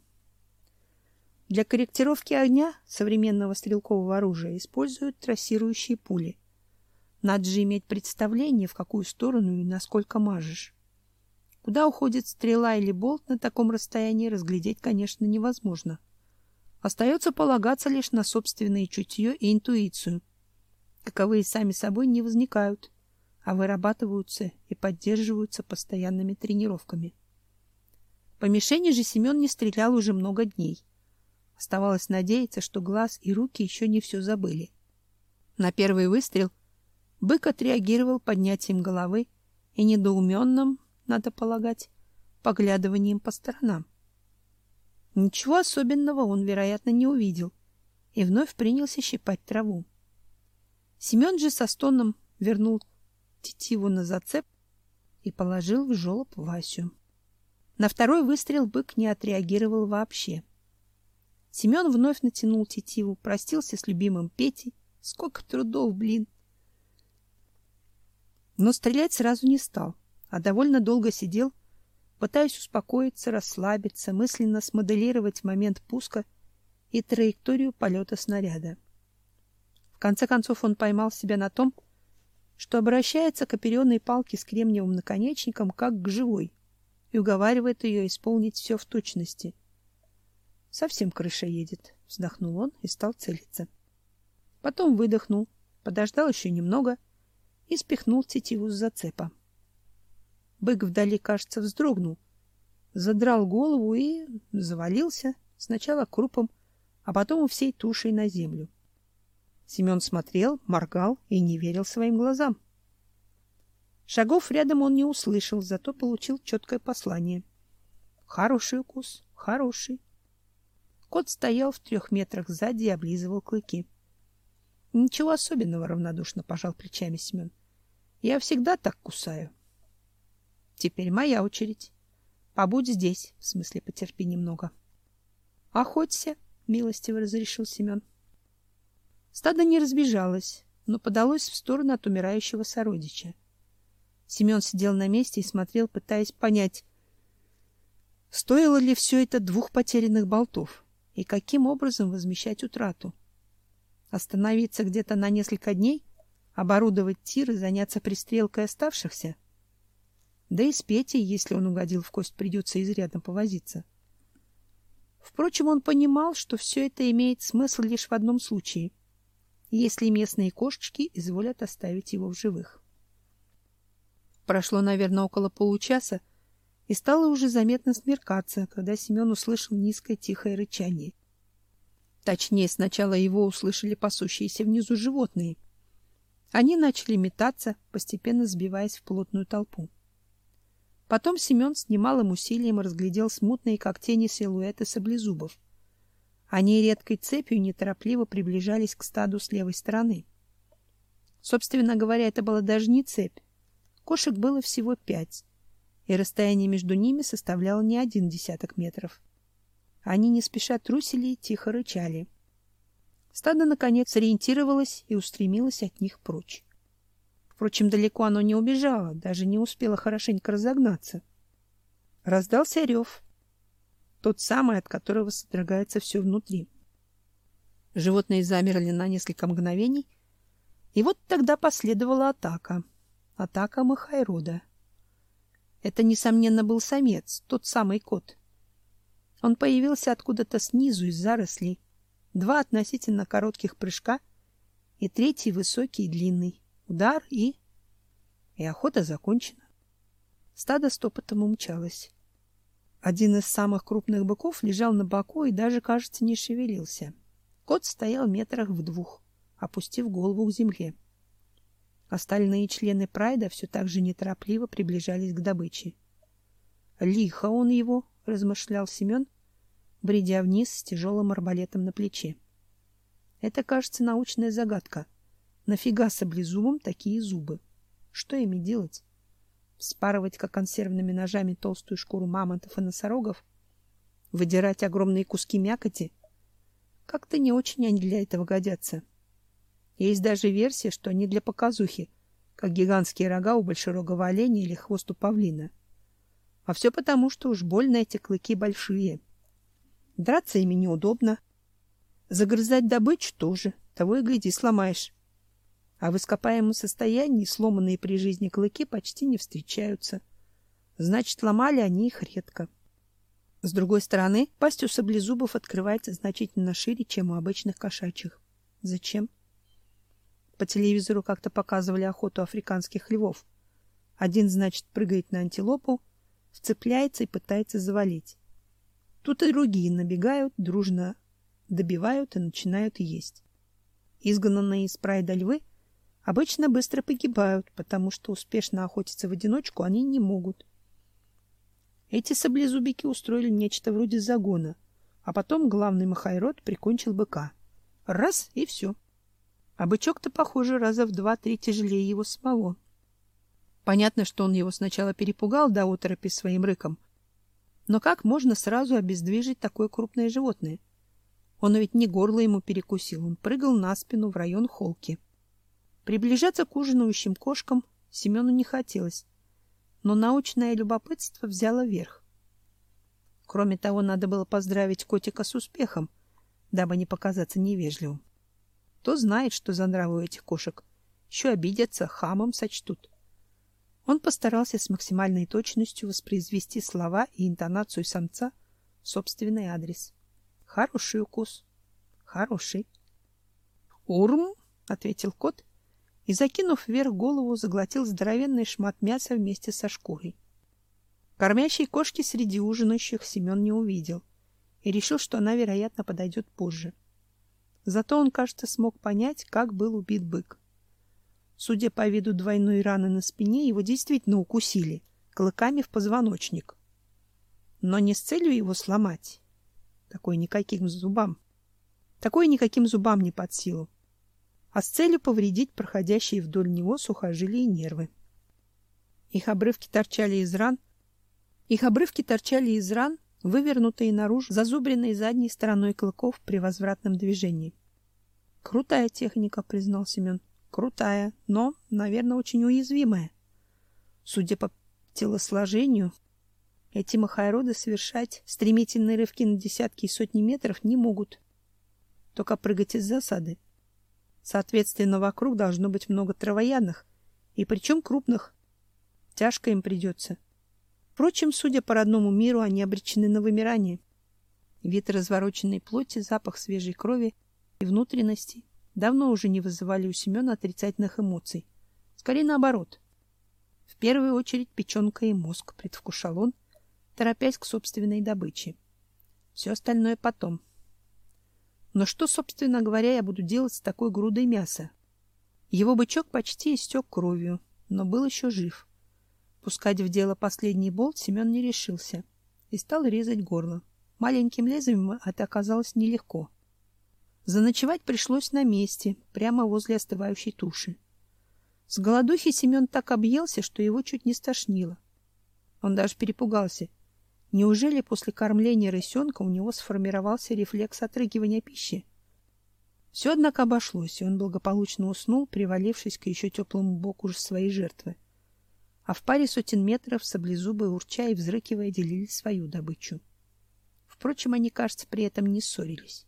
Speaker 1: Для корректировки огня современного стрелкового оружия используют трассирующие пули. Надо же иметь представление, в какую сторону и насколько мажешь. Куда уходит стрела или болт на таком расстоянии, разглядеть, конечно, невозможно. Остается полагаться лишь на собственное чутье и интуицию. Каковые сами собой не возникают, а вырабатываются и поддерживаются постоянными тренировками. По мишени же Семен не стрелял уже много дней. Оставалось надеяться, что глаз и руки еще не все забыли. На первый выстрел бык отреагировал поднятием головы и недоуменным, надо полагать, поглядыванием по сторонам. Ничего особенного он, вероятно, не увидел и вновь принялся щипать траву. Семен же со стоном вернул тетиву на зацеп и положил в жолоб Васю. На второй выстрел бык не отреагировал вообще. Семен вновь натянул тетиву, простился с любимым Петей. Сколько трудов, блин! Но стрелять сразу не стал, а довольно долго сидел, пытаясь успокоиться, расслабиться, мысленно смоделировать момент пуска и траекторию полета снаряда. В конце концов он поймал себя на том, что обращается к оперенной палке с кремниевым наконечником как к живой и уговаривает ее исполнить все в точности. Совсем крыша едет, вздохнул он и стал целиться. Потом выдохнул, подождал еще немного и спихнул тетиву с зацепа. Бык вдали, кажется, вздрогнул, задрал голову и завалился сначала крупом, а потом всей тушей на землю. Семен смотрел, моргал и не верил своим глазам. Шагов рядом он не услышал, зато получил четкое послание. Хороший укус, хороший. Кот стоял в 3 метрах сзади и облизывал клыки. Ничего особенного, равнодушно пожал плечами Семен. Я всегда так кусаю. Теперь моя очередь. Побудь здесь, в смысле, потерпи немного. Охоться, милостиво разрешил Семен. Стадо не разбежалось, но подалось в сторону от умирающего сородича. Семен сидел на месте и смотрел, пытаясь понять, стоило ли все это 2 потерянных болтов и каким образом возмещать утрату. Остановиться где-то на несколько дней, оборудовать тир и заняться пристрелкой оставшихся? Да и с Петей, если он угодил в кость, придется изрядно повозиться. Впрочем, он понимал, что все это имеет смысл лишь в одном случае, если местные кошечки изволят оставить его в живых. Прошло, наверное, около получаса, и стало уже заметно смеркаться, когда Семен услышал низкое тихое рычание. Точнее, сначала его услышали пасущиеся внизу животные. Они начали метаться, постепенно сбиваясь в плотную толпу. Потом Семен с немалым усилием разглядел смутные, как тени, силуэты саблезубов. Они редкой цепью неторопливо приближались к стаду с левой стороны. Собственно говоря, это была даже не цепь. Кошек было всего 5, и расстояние между ними составляло не 1 десяток метров. Они не спеша трусили и тихо рычали. Стадо, наконец, сориентировалось и устремилось от них прочь. Впрочем, далеко оно не убежало, даже не успело хорошенько разогнаться. Раздался рев, тот самый, от которого содрогается все внутри. Животные замерли на несколько мгновений, и вот тогда последовала атака. Атака Махайрода. Это, несомненно, был самец, тот самый кот. Он появился откуда-то снизу, из зарослей. 2 относительно коротких прыжка и 3 высокий и длинный. Удар и охота закончена. Стадо стопотом умчалось. Один из самых крупных быков лежал на боку и даже, кажется, не шевелился. Кот стоял метрах в 2, опустив голову к земле. Остальные члены прайда все так же неторопливо приближались к добыче. «Лихо он его», — размышлял Семен, бредя вниз с тяжелым арбалетом на плече. «Это, кажется, научная загадка. Нафига саблезубам такие зубы? Что ими делать? Вспарывать, как консервными ножами, толстую шкуру мамонтов и носорогов? Выдирать огромные куски мякоти? Как-то не очень они для этого годятся. Есть даже версия, что они для показухи, как гигантские рога у большерогого оленя или хвост у павлина. А все потому, что уж больно эти клыки большие. Драться ими неудобно. Загрызать добычу тоже, того и гляди, сломаешь. А в ископаемом состоянии сломанные при жизни клыки почти не встречаются. Значит, ломали они их редко. С другой стороны, пасть у саблезубов открывается значительно шире, чем у обычных кошачьих. Зачем? По телевизору как-то показывали охоту африканских львов. Один, значит, прыгает на антилопу, вцепляется и пытается завалить. Тут и другие набегают, дружно добивают и начинают есть. Изгнанные из прайда львы обычно быстро погибают, потому что успешно охотиться в одиночку они не могут. Эти саблезубики устроили нечто вроде загона, а потом главный Махайрод прикончил быка. Раз — и все. А бычок-то, похоже, раза в 2-3 тяжелее его самого. Понятно, что он его сначала перепугал до оторопи своим рыком. Но как можно сразу обездвижить такое крупное животное? Он ведь не горло ему перекусил, он прыгал на спину в район холки. Приближаться к ужинающим кошкам Семену не хотелось, но научное любопытство взяло верх. Кроме того, надо было поздравить котика с успехом, дабы не показаться невежливым. Кто знает, что за нравы у этих кошек. Еще обидятся, хамом сочтут. Он постарался с максимальной точностью воспроизвести слова и интонацию самца в собственный адрес. Хороший укус. Хороший. «Урм!» — ответил кот и, закинув вверх голову, заглотил здоровенный шмат мяса вместе со шкурой. Кормящей кошки среди ужинающих Семен не увидел и решил, что она, вероятно, подойдет позже. Зато он, кажется, смог понять, как был убит бык. Судя по виду двойной раны на спине, его действительно укусили клыками в позвоночник. Но не с целью его сломать. Такое никаким зубам не под силу. А с целью повредить проходящие вдоль него сухожилия и нервы. Их обрывки торчали из ран, вывернутые наружу, зазубренные задней стороной клыков при возвратном движении. Крутая техника, признал Семен. Крутая, но, наверное, очень уязвимая. Судя по телосложению, эти махайроды совершать стремительные рывки на десятки и сотни метров не могут. Только прыгать из засады. Соответственно, вокруг должно быть много травоядных, и причем крупных. Тяжко им придется. Впрочем, судя по родному миру, они обречены на вымирание. Вид развороченной плоти, запах свежей крови и внутренностей давно уже не вызывали у Семена отрицательных эмоций. Скорее наоборот. В первую очередь печенка и мозг, предвкушал он, торопясь к собственной добыче. Все остальное потом. Но что, собственно говоря, я буду делать с такой грудой мяса? Его бычок почти истек кровью, но был еще жив. Пускать в дело последний болт Семен не решился и стал резать горло. Маленьким лезвием это оказалось нелегко. Заночевать пришлось на месте, прямо возле остывающей туши. С голодухи Семен так объелся, что его чуть не стошнило. Он даже перепугался. Неужели после кормления рысенка у него сформировался рефлекс отрыгивания пищи? Все, однако, обошлось, и он благополучно уснул, привалившись к еще теплому боку своей жертвы. А в паре сотен метров саблезубые, урча и взрыкивая, делили свою добычу. Впрочем, они, кажется, при этом не ссорились.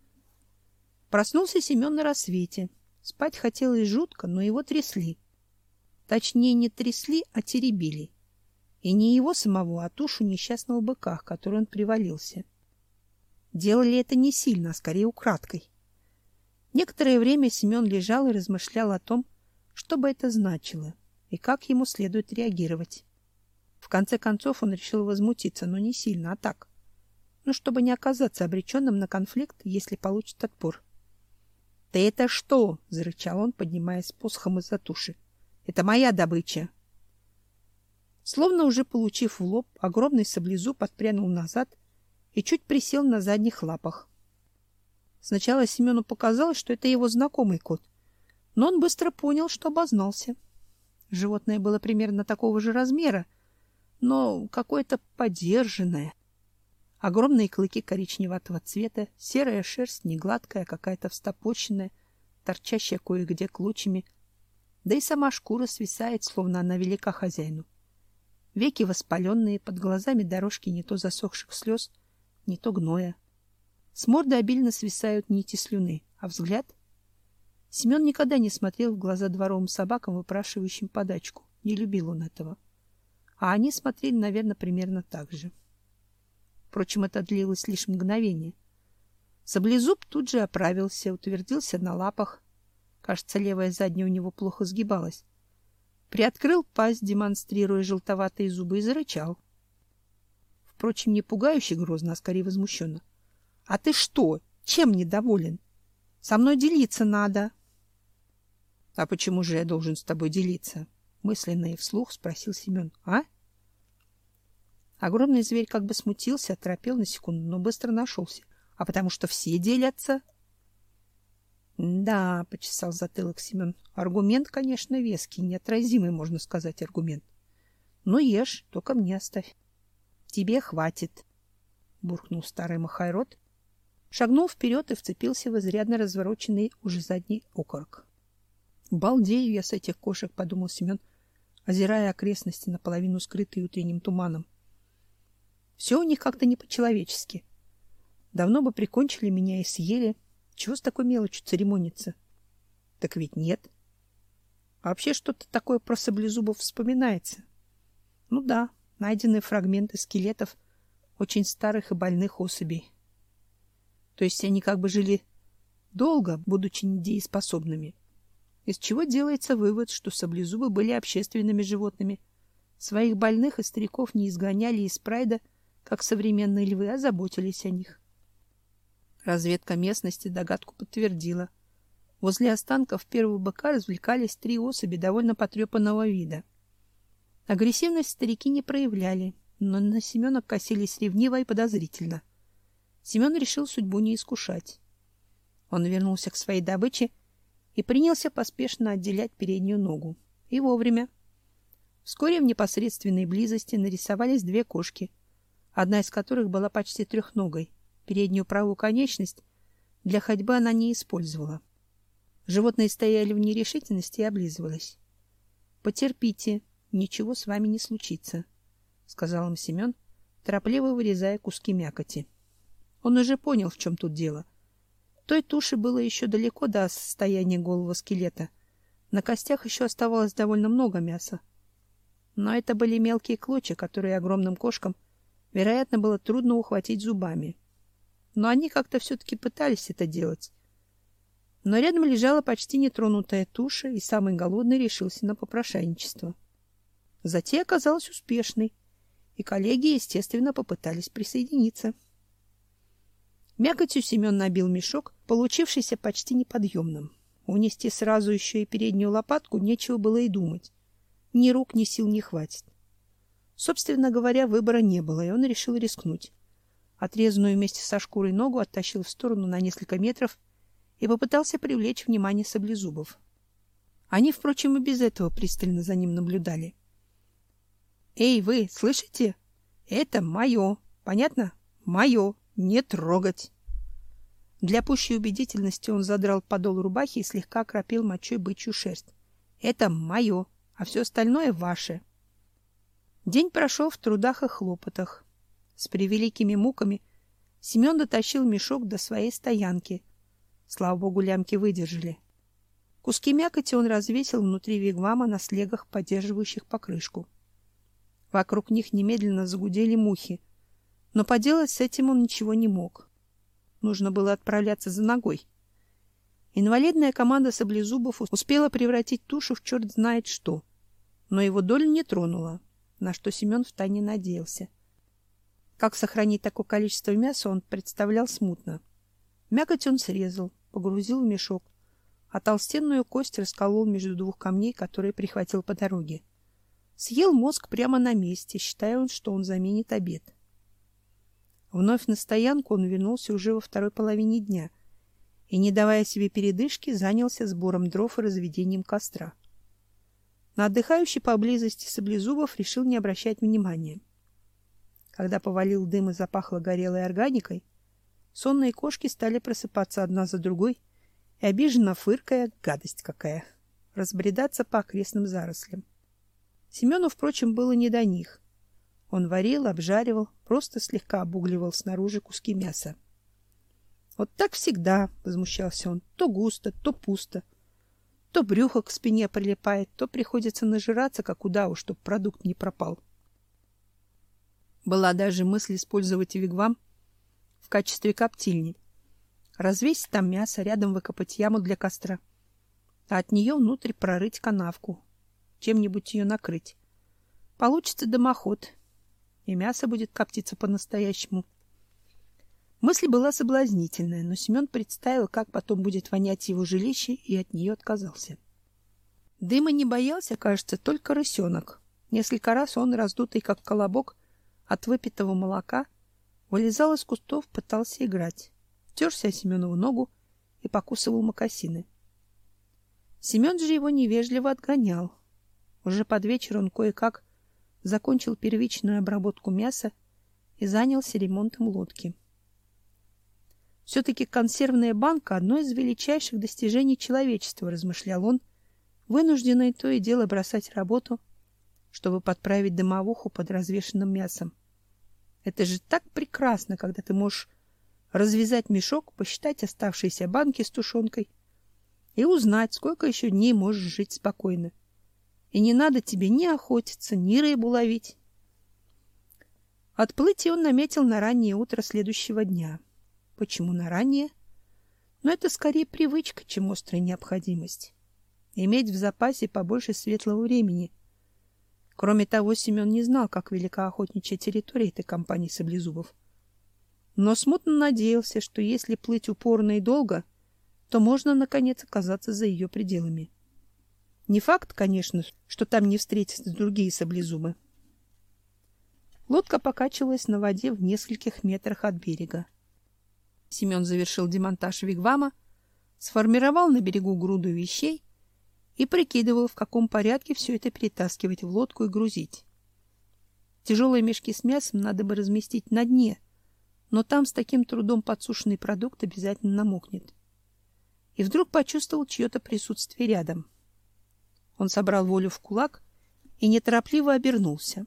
Speaker 1: Проснулся Семен на рассвете. Спать хотелось жутко, но его трясли. Точнее, не трясли, а теребили. И не его самого, а тушу несчастного быка, к которой он привалился. Делали это не сильно, а скорее украдкой. Некоторое время Семен лежал и размышлял о том, что бы это значило и как ему следует реагировать. В конце концов он решил возмутиться, но не сильно, а так. Чтобы не оказаться обреченным на конфликт, если получит отпор. — Ты это что? — зарычал он, поднимаясь посохом из-за туши. — Это моя добыча. Словно уже получив в лоб, огромный саблезуб отпрянул назад и чуть присел на задних лапах. Сначала Семену показалось, что это его знакомый кот, но он быстро понял, что обознался. Животное было примерно такого же размера, но какое-то подержанное. Огромные клыки коричневатого цвета, серая шерсть не гладкая, какая-то встопорщенная, торчащая кое-где клочьями, да и сама шкура свисает, словно она велика хозяину. Веки воспаленные, под глазами дорожки не то засохших слез, не то гноя. С морды обильно свисают нити слюны, а взгляд... Семен никогда не смотрел в глаза дворовым собакам, выпрашивающим подачку. Не любил он этого. А они смотрели, наверное, примерно так же. Впрочем, это длилось лишь мгновение. Саблезуб тут же оправился, утвердился на лапах. Кажется, левая задняя у него плохо сгибалась. Приоткрыл пасть, демонстрируя желтоватые зубы, и зарычал. Впрочем, не пугающе грозно, а скорее возмущенно. — А ты что? Чем недоволен? Со мной делиться надо. — А почему же я должен с тобой делиться? — мысленно и вслух спросил Семен. — А? Огромный зверь как бы смутился, оторопел на секунду, но быстро нашелся. — А потому что все делятся? — Да, — почесал затылок Семен. — Аргумент, конечно, веский, неотразимый, можно сказать, аргумент. — Ну, ешь, только мне оставь. — Тебе хватит, — буркнул старый махайрод, шагнул вперед и вцепился в изрядно развороченный уже задний окорок. — Балдею я с этих кошек, — подумал Семен, озирая окрестности, наполовину скрытые утренним туманом. Все у них как-то не по-человечески. Давно бы прикончили меня и съели. Чего с такой мелочью церемониться? Так ведь нет. А вообще что-то такое про саблезубов вспоминается. Ну да, найдены фрагменты скелетов очень старых и больных особей. То есть они как бы жили долго, будучи недееспособными. Из чего делается вывод, что саблезубы были общественными животными. Своих больных и стариков не изгоняли из прайда, как современные львы, а заботились о них. Разведка местности догадку подтвердила. Возле останков первого быка развлекались 3 особи довольно потрепанного вида. Агрессивность старики не проявляли, но на Семена косились ревниво и подозрительно. Семен решил судьбу не искушать. Он вернулся к своей добыче и принялся поспешно отделять переднюю ногу. И вовремя. Вскоре в непосредственной близости нарисовались 2 кошки, одна из которых была почти трехногой. Переднюю правую конечность для ходьбы она не использовала. Животные стояли в нерешительности и облизывались. — Потерпите, ничего с вами не случится, — сказал им Семен, торопливо вырезая куски мякоти. Он уже понял, в чем тут дело. Той туши было еще далеко до состояния голого скелета. На костях еще оставалось довольно много мяса. Но это были мелкие клочья, которые огромным кошкам, вероятно, было трудно ухватить зубами. но они как-то все-таки пытались это делать. Но рядом лежала почти нетронутая туша, и самый голодный решился на попрошайничество. Затея оказалась успешной, и коллеги, естественно, попытались присоединиться. Мякотью Семен набил мешок, получившийся почти неподъемным. Унести сразу еще и переднюю лопатку нечего было и думать. Ни рук, ни сил не хватит. Собственно говоря, выбора не было, и он решил рискнуть. Отрезанную вместе со шкурой ногу оттащил в сторону на несколько метров и попытался привлечь внимание саблезубов. Они, впрочем, и без этого пристально за ним наблюдали. «Эй, вы, слышите? Это мое. Понятно? Мое. Не трогать!» Для пущей убедительности он задрал подол рубахи и слегка окропил мочой бычью шерсть. «Это мое, а все остальное ваше». День прошел в трудах и хлопотах. С превеликими муками Семен дотащил мешок до своей стоянки. Слава богу, лямки выдержали. Куски мякоти он развесил внутри вигвама на слегах, поддерживающих покрышку. Вокруг них немедленно загудели мухи, но поделать с этим он ничего не мог. Нужно было отправляться за ногой. Инвалидная команда саблезубов успела превратить тушу в черт знает что, но его долю не тронула, на что Семен втайне надеялся. Как сохранить такое количество мяса, он представлял смутно. Мякоть он срезал, погрузил в мешок, а толстенную кость расколол между двух камней, которые прихватил по дороге. Съел мозг прямо на месте, считая, что он заменит обед. Вновь на стоянку он вернулся уже во второй половине дня и, не давая себе передышки, занялся сбором дров и разведением костра. На отдыхающий поблизости саблезубов решил не обращать внимания. Когда повалил дым и запахло горелой органикой, сонные кошки стали просыпаться одна за другой и, обиженно фыркая, гадость какая, разбредаться по окрестным зарослям. Семену, впрочем, было не до них. Он варил, обжаривал, просто слегка обугливал снаружи куски мяса. «Вот так всегда», — возмущался он, — «то густо, то пусто. То брюхо к спине прилипает, то приходится нажираться, как удаву, чтоб продукт не пропал». Была даже мысль использовать вигвам в качестве коптильни. Развесить там мясо, рядом выкопать яму для костра, а от нее внутрь прорыть канавку, чем-нибудь ее накрыть. Получится дымоход, и мясо будет коптиться по-настоящему. Мысль была соблазнительная, но Семен представил, как потом будет вонять его жилище, и от нее отказался. Дыма не боялся, кажется, только рысенок. Несколько раз он, раздутый как колобок от выпитого молока, вылезал из кустов, пытался играть. Терся о Семенову ногу и покусывал мокасины. Семен же его невежливо отгонял. Уже под вечер он кое-как закончил первичную обработку мяса и занялся ремонтом лодки. Все-таки консервная банка — одно из величайших достижений человечества, размышлял он, вынужденный то и дело бросать работу, чтобы подправить дымовуху под развешенным мясом. Это же так прекрасно, когда ты можешь развязать мешок, посчитать оставшиеся банки с тушенкой и узнать, сколько еще дней можешь жить спокойно. И не надо тебе ни охотиться, ни рыбу ловить. Отплытие он наметил на раннее утро следующего дня. Почему на раннее? Но это скорее привычка, чем острая необходимость. Иметь в запасе побольше светлого времени. Кроме того, Семен не знал, как велика охотничья территория этой компании саблезубов. Но смутно надеялся, что если плыть упорно и долго, то можно, наконец, оказаться за ее пределами. Не факт, конечно, что там не встретятся другие саблезубы. Лодка покачивалась на воде в нескольких метрах от берега. Семен завершил демонтаж вигвама, сформировал на берегу груду вещей и прикидывал, в каком порядке все это перетаскивать в лодку и грузить. Тяжелые мешки с мясом надо бы разместить на дне, но там с таким трудом подсушенный продукт обязательно намокнет. И вдруг почувствовал чье-то присутствие рядом. Он собрал волю в кулак и неторопливо обернулся.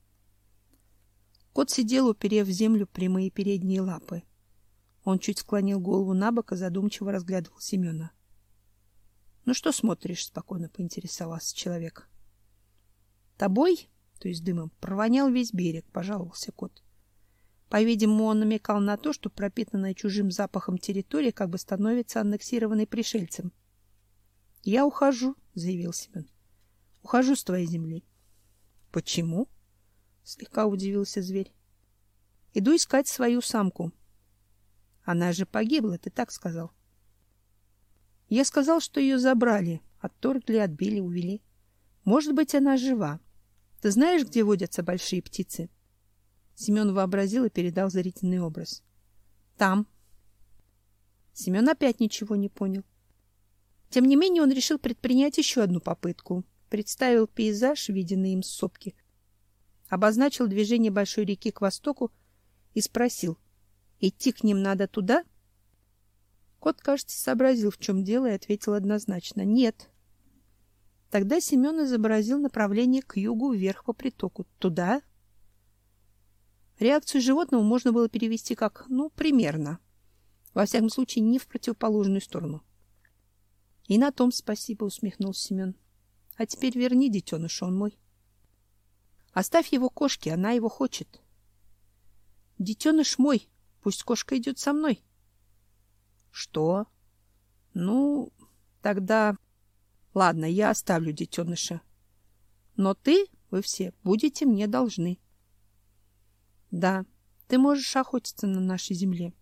Speaker 1: Кот сидел, уперев в землю прямые передние лапы. Он чуть склонил голову набок и задумчиво разглядывал Семена. — Ну что смотришь? — спокойно поинтересовался человек. — Тобой, то есть дымом, провонял весь берег, — пожаловался кот. По-видимому, он намекал на то, что пропитанная чужим запахом территория как бы становится аннексированной пришельцем. — Я ухожу, — заявил Семен. — Ухожу с твоей земли. — Почему? — слегка удивился зверь. — Иду искать свою самку. — Она же погибла, ты так сказал. — Я сказал, что ее забрали, отторгли, отбили, увели. Может быть, она жива. Ты знаешь, где водятся большие птицы? Семен вообразил и передал зрительный образ. Там. Семен опять ничего не понял. Тем не менее, он решил предпринять еще одну попытку. Представил пейзаж, виденный им с сопки, обозначил движение большой реки к востоку и спросил: идти к ним надо туда? Кот, кажется, сообразил, в чем дело, и ответил однозначно: нет. Тогда Семен изобразил направление к югу, вверх по притоку. Туда? Реакцию животного можно было перевести как примерно. Во всяком случае, не в противоположную сторону. И на том спасибо, усмехнулся Семен. А теперь верни детеныша, он мой. Оставь его кошке, она его хочет. Детеныш мой, пусть кошка идет со мной. Что? Тогда... Ладно, я оставлю детеныша. Но вы все будете мне должны. Да, ты можешь охотиться на нашей земле.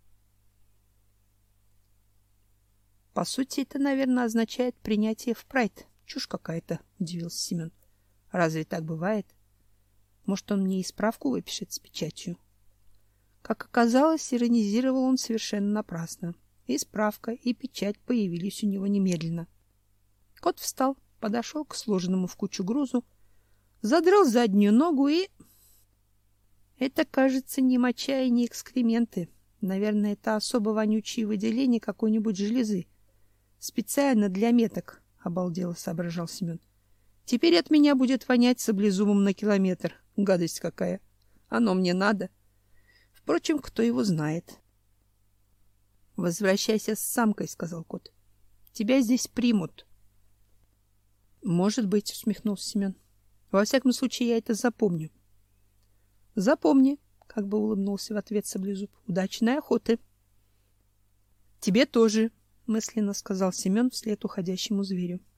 Speaker 1: По сути, это, наверное, означает принятие в прайд. Чушь какая-то, удивился Семен. Разве так бывает? Может, он мне и справку выпишет с печатью? Как оказалось, иронизировал он совершенно напрасно. И справка, и печать появились у него немедленно. Кот встал, подошел к сложенному в кучу грузу, задрал заднюю ногу и... Это, кажется, не моча и не экскременты. Наверное, это особо вонючие выделения какой-нибудь железы. Специально для меток, обалдело соображал Семен. Теперь от меня будет вонять саблезубом на километр. Гадость какая. Оно мне надо. Впрочем, кто его знает. Возвращайся с самкой, сказал кот. Тебя здесь примут. Может быть, усмехнулся Семен. Во всяком случае, я это запомню. Запомни, как бы улыбнулся в ответ саблезуб. Удачной охоты. Тебе тоже, мысленно сказал Семен вслед уходящему зверю.